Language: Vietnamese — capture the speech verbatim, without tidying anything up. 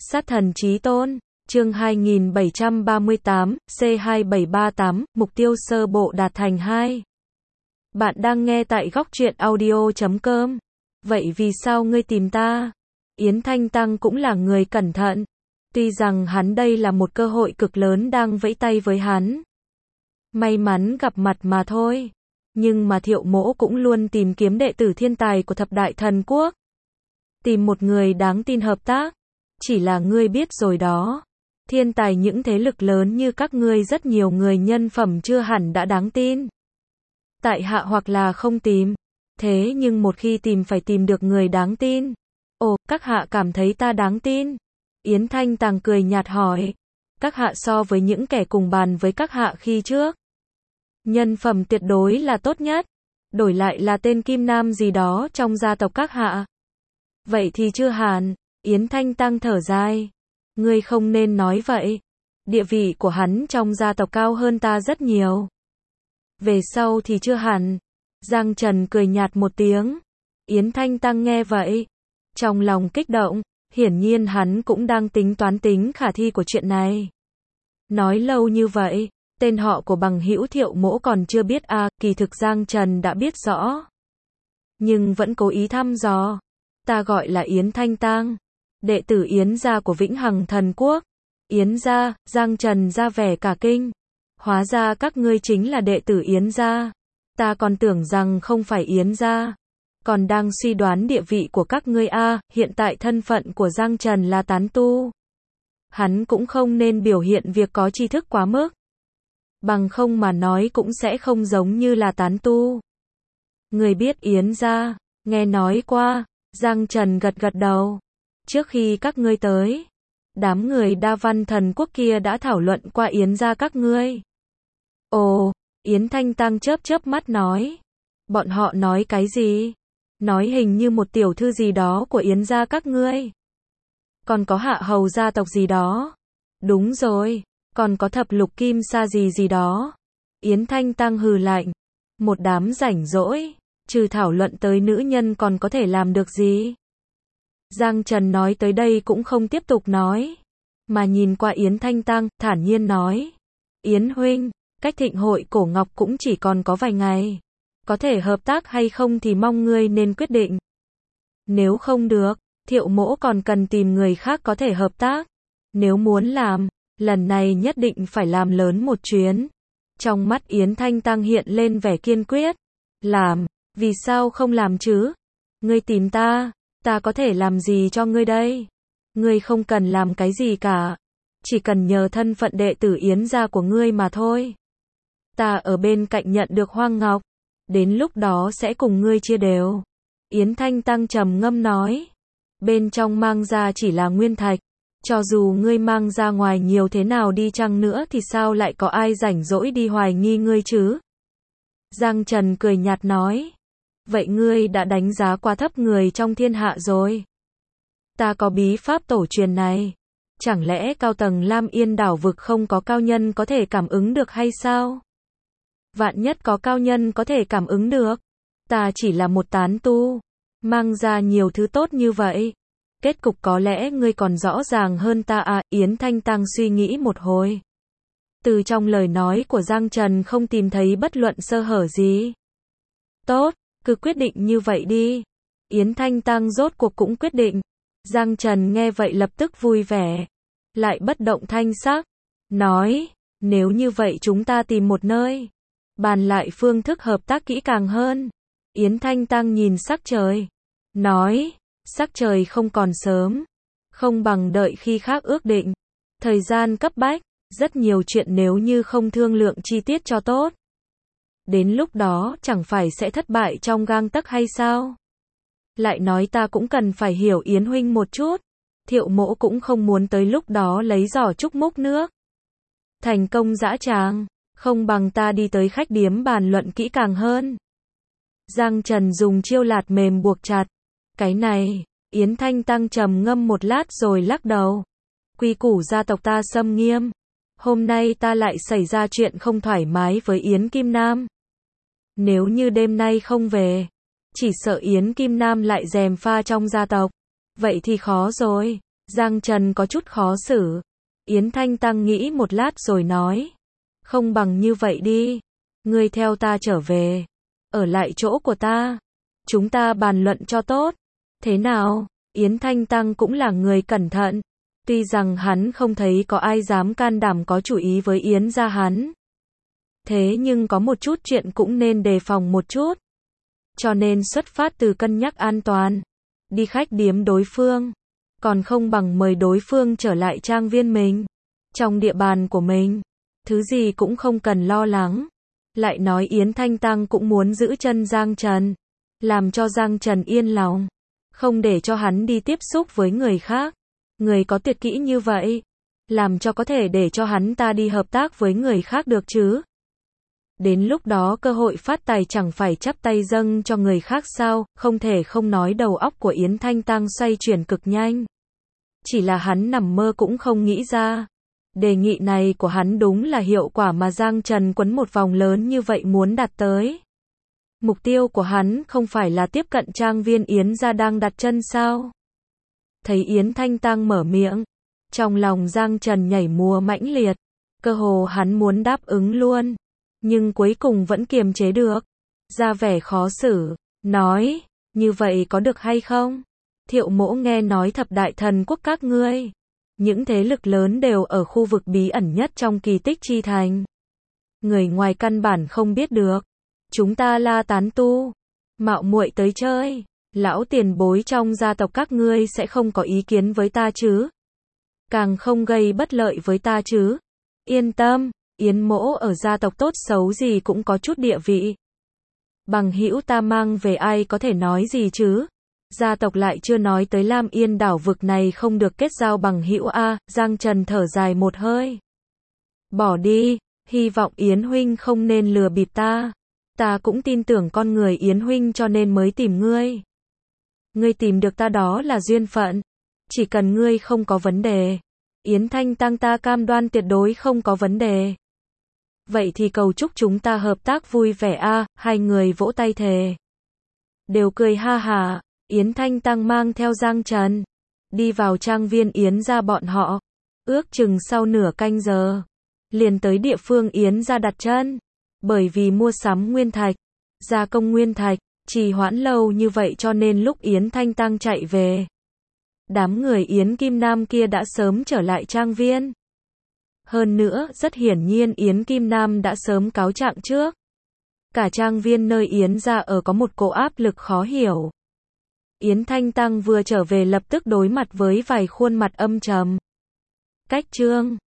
Sát thần chí tôn, chương hai nghìn bảy trăm ba mươi tám, C hai bảy ba tám, mục tiêu sơ bộ đạt thành hai. Bạn đang nghe tại góc truyện audio chấm com. Vậy vì sao ngươi tìm ta? Yến Thanh Tăng cũng là người cẩn thận. Tuy rằng hắn đây là một cơ hội cực lớn đang vẫy tay với hắn. May mắn gặp mặt mà thôi. Nhưng mà Thiệu Mỗ cũng luôn tìm kiếm đệ tử thiên tài của thập đại thần quốc. Tìm một người đáng tin hợp tác. Chỉ là ngươi biết rồi đó. Thiên tài những thế lực lớn như các ngươi rất nhiều người nhân phẩm chưa hẳn đã đáng tin. Tại hạ hoặc là không tìm. Thế nhưng một khi tìm phải tìm được người đáng tin. Ồ, các hạ cảm thấy ta đáng tin? Yến Thanh Tàng cười nhạt hỏi. Các hạ so với những kẻ cùng bàn với các hạ khi trước. Nhân phẩm tuyệt đối là tốt nhất. Đổi lại là tên Kim Nam gì đó trong gia tộc các hạ. Vậy thì chưa hẳn. Yến Thanh Tăng thở dài. Ngươi không nên nói vậy. Địa vị của hắn trong gia tộc cao hơn ta rất nhiều. Về sau thì chưa hẳn. Giang Trần cười nhạt một tiếng. Yến Thanh Tăng nghe vậy. Trong lòng kích động. Hiển nhiên hắn cũng đang tính toán tính khả thi của chuyện này. Nói lâu như vậy. Tên họ của bằng hữu Thiệu Mỗ còn chưa biết à, kỳ thực Giang Trần đã biết rõ. Nhưng vẫn cố ý thăm dò. Ta gọi là Yến Thanh Tăng. Đệ tử Yến gia của Vĩnh Hằng Thần Quốc. Yến gia, Giang Trần ra vẻ cả kinh. Hóa ra các ngươi chính là đệ tử Yến gia. Ta còn tưởng rằng không phải Yến gia. Còn đang suy đoán địa vị của các ngươi a, à, hiện tại thân phận của Giang Trần là tán tu. Hắn cũng không nên biểu hiện việc có tri thức quá mức. Bằng không mà nói cũng sẽ không giống như là tán tu. Người biết Yến gia, nghe nói qua. Giang Trần gật gật đầu. Trước khi các ngươi tới, đám người Đa Văn Thần Quốc kia đã thảo luận qua Yến gia các ngươi. Ồ, Yến Thanh Tăng chớp chớp mắt nói. Bọn họ nói cái gì? Nói hình như một tiểu thư gì đó của Yến gia các ngươi. Còn có hạ hầu gia tộc gì đó. Đúng rồi, còn có thập lục kim sa gì gì đó. Yến Thanh Tăng hừ lạnh. Một đám rảnh rỗi, trừ thảo luận tới nữ nhân còn có thể làm được gì? Giang Trần nói tới đây cũng không tiếp tục nói. Mà nhìn qua Yến Thanh Tăng, thản nhiên nói. Yến huynh, cách thịnh hội cổ ngọc cũng chỉ còn có vài ngày. Có thể hợp tác hay không thì mong ngươi nên quyết định. Nếu không được, Thiệu Mỗ còn cần tìm người khác có thể hợp tác. Nếu muốn làm, lần này nhất định phải làm lớn một chuyến. Trong mắt Yến Thanh Tăng hiện lên vẻ kiên quyết. Làm, vì sao không làm chứ? Ngươi tìm ta, ta có thể làm gì cho ngươi đây? Ngươi không cần làm cái gì cả. Chỉ cần nhờ thân phận đệ tử Yến gia của ngươi mà thôi. Ta ở bên cạnh nhận được Hoang Ngọc. Đến lúc đó sẽ cùng ngươi chia đều. Yến Thanh Tăng trầm ngâm nói. Bên trong mang ra chỉ là nguyên thạch. Cho dù ngươi mang ra ngoài nhiều thế nào đi chăng nữa thì sao lại có ai rảnh rỗi đi hoài nghi ngươi chứ? Giang Trần cười nhạt nói. Vậy ngươi đã đánh giá quá thấp người trong thiên hạ rồi. Ta có bí pháp tổ truyền này. Chẳng lẽ cao tầng Lam Yên đảo vực không có cao nhân có thể cảm ứng được hay sao? Vạn nhất có cao nhân có thể cảm ứng được. Ta chỉ là một tán tu. Mang ra nhiều thứ tốt như vậy. Kết cục có lẽ ngươi còn rõ ràng hơn ta à. Yến Thanh Tăng suy nghĩ một hồi. Từ trong lời nói của Giang Trần không tìm thấy bất luận sơ hở gì. Tốt, cứ quyết định như vậy đi. Yến Thanh Tăng rốt cuộc cũng quyết định. Giang Trần nghe vậy lập tức vui vẻ. Lại bất động thanh sắc. Nói, nếu như vậy chúng ta tìm một nơi. Bàn lại phương thức hợp tác kỹ càng hơn. Yến Thanh Tăng nhìn sắc trời. Nói, sắc trời không còn sớm. Không bằng đợi khi khác ước định. Thời gian cấp bách. Rất nhiều chuyện nếu như không thương lượng chi tiết cho tốt. Đến lúc đó chẳng phải sẽ thất bại trong gang tấc hay sao? Lại nói ta cũng cần phải hiểu Yến huynh một chút. Thiệu Mỗ cũng không muốn tới lúc đó lấy giỏ trúc múc nước. Thành công dã tràng. Không bằng ta đi tới khách điếm bàn luận kỹ càng hơn. Giang Trần dùng chiêu lạt mềm buộc chặt. Cái này, Yến Thanh Tăng trầm ngâm một lát rồi lắc đầu. Quy củ gia tộc ta xâm nghiêm. Hôm nay ta lại xảy ra chuyện không thoải mái với Yến Kim Nam. Nếu như đêm nay không về, chỉ sợ Yến Kim Nam lại gièm pha trong gia tộc. Vậy thì khó rồi. Giang Trần có chút khó xử. Yến Thanh Tăng nghĩ một lát rồi nói. Không bằng như vậy đi. Ngươi theo ta trở về. Ở lại chỗ của ta. Chúng ta bàn luận cho tốt. Thế nào? Yến Thanh Tăng cũng là người cẩn thận. Tuy rằng hắn không thấy có ai dám can đảm có chủ ý với Yến gia hắn. Thế nhưng có một chút chuyện cũng nên đề phòng một chút. Cho nên xuất phát từ cân nhắc an toàn. Đi khách điếm đối phương. Còn không bằng mời đối phương trở lại trang viên mình. Trong địa bàn của mình. Thứ gì cũng không cần lo lắng. Lại nói Yến Thanh Tăng cũng muốn giữ chân Giang Trần. Làm cho Giang Trần yên lòng. Không để cho hắn đi tiếp xúc với người khác. Người có tuyệt kỹ như vậy. Làm cho có thể để cho hắn ta đi hợp tác với người khác được chứ. Đến lúc đó cơ hội phát tài chẳng phải chắp tay dâng cho người khác sao, không thể không nói đầu óc của Yến Thanh Tăng xoay chuyển cực nhanh. Chỉ là hắn nằm mơ cũng không nghĩ ra. Đề nghị này của hắn đúng là hiệu quả mà Giang Trần quấn một vòng lớn như vậy muốn đạt tới. Mục tiêu của hắn không phải là tiếp cận trang viên Yến gia đang đặt chân sao? Thấy Yến Thanh Tăng mở miệng, trong lòng Giang Trần nhảy múa mãnh liệt, cơ hồ hắn muốn đáp ứng luôn, nhưng cuối cùng vẫn kiềm chế được, ra vẻ khó xử, nói, như vậy có được hay không? Thiệu Mỗ nghe nói thập đại thần quốc các ngươi, những thế lực lớn đều ở khu vực bí ẩn nhất trong kỳ tích chi thành. Người ngoài căn bản không biết được. Chúng ta là tán tu, mạo muội tới chơi, lão tiền bối trong gia tộc các ngươi sẽ không có ý kiến với ta chứ? Càng không gây bất lợi với ta chứ? Yên tâm, Yến Mỗ ở gia tộc tốt xấu gì cũng có chút địa vị. Bằng hữu ta mang về ai có thể nói gì chứ? Gia tộc lại chưa nói tới Lam Yên đảo vực này không được kết giao bằng hữu a. Giang Trần thở dài một hơi. Bỏ đi, hy vọng Yến huynh không nên lừa bịp ta. Ta cũng tin tưởng con người Yến huynh cho nên mới tìm ngươi. Ngươi tìm được ta đó là duyên phận. Chỉ cần ngươi không có vấn đề. Yến Thanh Tăng ta cam đoan tuyệt đối không có vấn đề. Vậy thì cầu chúc chúng ta hợp tác vui vẻ a. Hai người vỗ tay thề. Đều cười ha hả. Yến Thanh Tăng mang theo Giang Trần. Đi vào trang viên Yến gia bọn họ. Ước chừng sau nửa canh giờ. Liền tới địa phương Yến gia đặt chân. Bởi vì mua sắm nguyên thạch, gia công nguyên thạch, trì hoãn lâu như vậy cho nên lúc Yến Thanh Tăng chạy về. Đám người Yến Kim Nam kia đã sớm trở lại trang viên. Hơn nữa, rất hiển nhiên Yến Kim Nam đã sớm cáo trạng trước. Cả trang viên nơi Yến gia ở có một cỗ áp lực khó hiểu. Yến Thanh Tăng vừa trở về lập tức đối mặt với vài khuôn mặt âm trầm. Cách trương,